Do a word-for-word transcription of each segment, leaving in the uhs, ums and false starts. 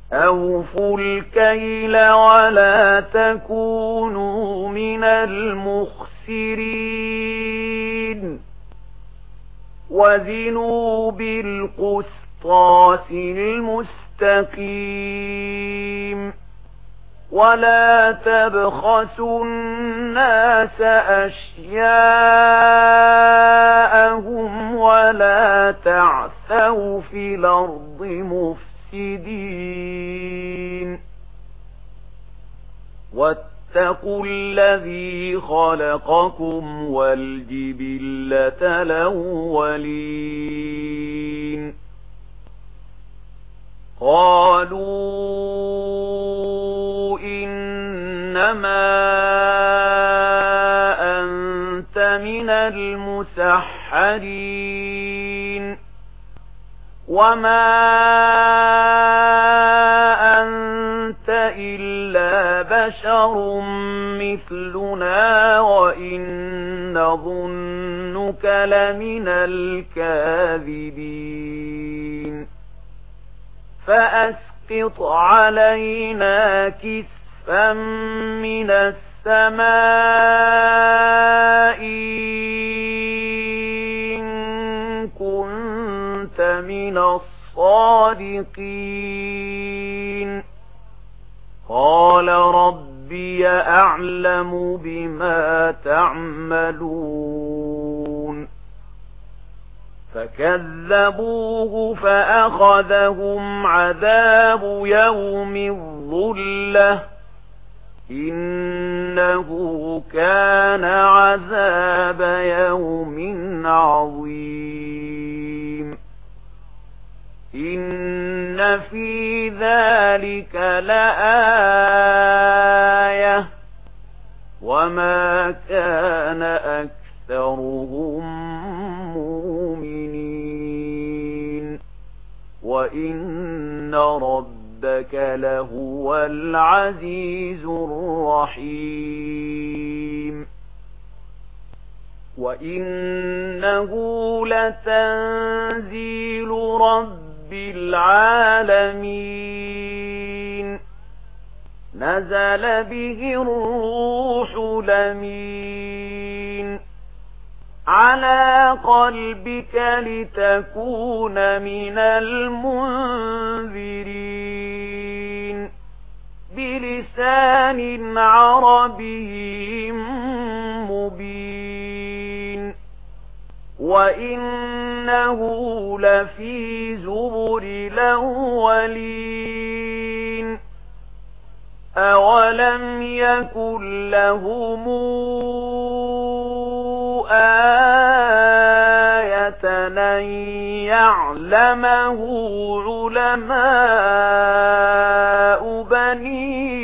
أوفوا الكيل ولا تكونوا من المخسرين وزنوا بالقسطاس المستقيم ولا تبخسوا الناس أشياءهم ولا تعثوا في الأرض مفسدين واتقوا الذي خلقكم والجبلة الأولين قالوا إنما أنت من المسحرين وما أنت إلا بشر مثلنا وإن نظنك لمن الكاذبين فأسقط علينا كسفا من السماء إن كنت من الصادقين قال ربي أعلم بما تعملون فكذبوه فأخذهم عذاب يوم الظلة إنه كان عذاب يوم عظيم إن في ذلك لآية وما كان أكثرهم مؤمنين وإن ربك لهو العزيز الرحيم وإنه لتنزيل رب العالمين نزل به الروح الأمين على قلبك لتكون من المنذرين بلسان عربي مبين وإنه لفي زبر الأولين أولم يكن لهم آية أن يعلمه علماء بني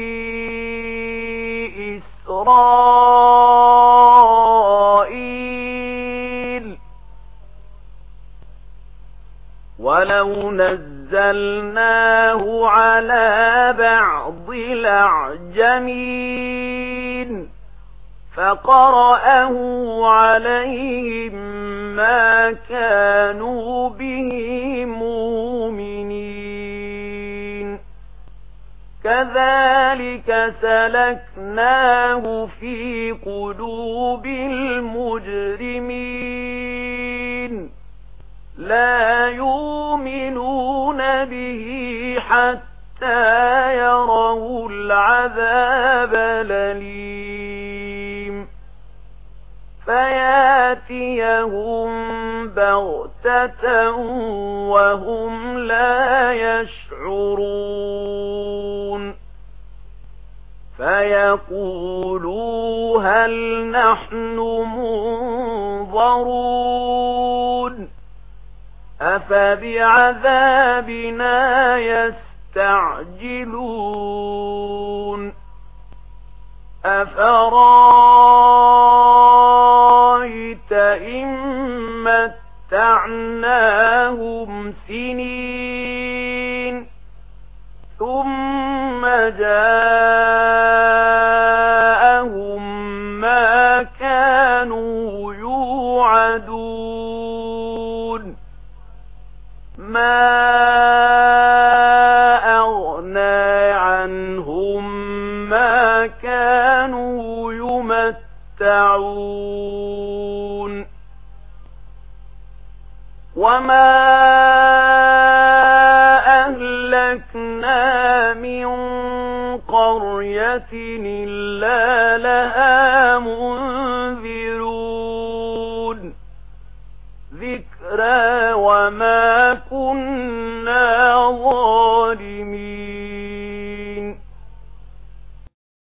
إسرائيل ولو نزلناه على بعض الأعجمين فقرأه عليهم ما كانوا به مؤمنين كذلك سلكناه في قلوب المجرمين لا يؤمنون به حتى يروا العذاب الأليم فياتيهم بغتة وهم لا يشعرون فيقولوا هل نحن منظرون أفبعذابنا يستعجلون أفرايت إن متعناهم سنين ثم جاءهم ما كانوا يوعدون ما أغنى يسمعون وما أهلكنا من قرية إلا لها منذرون ذكرى وما كنا ظالمين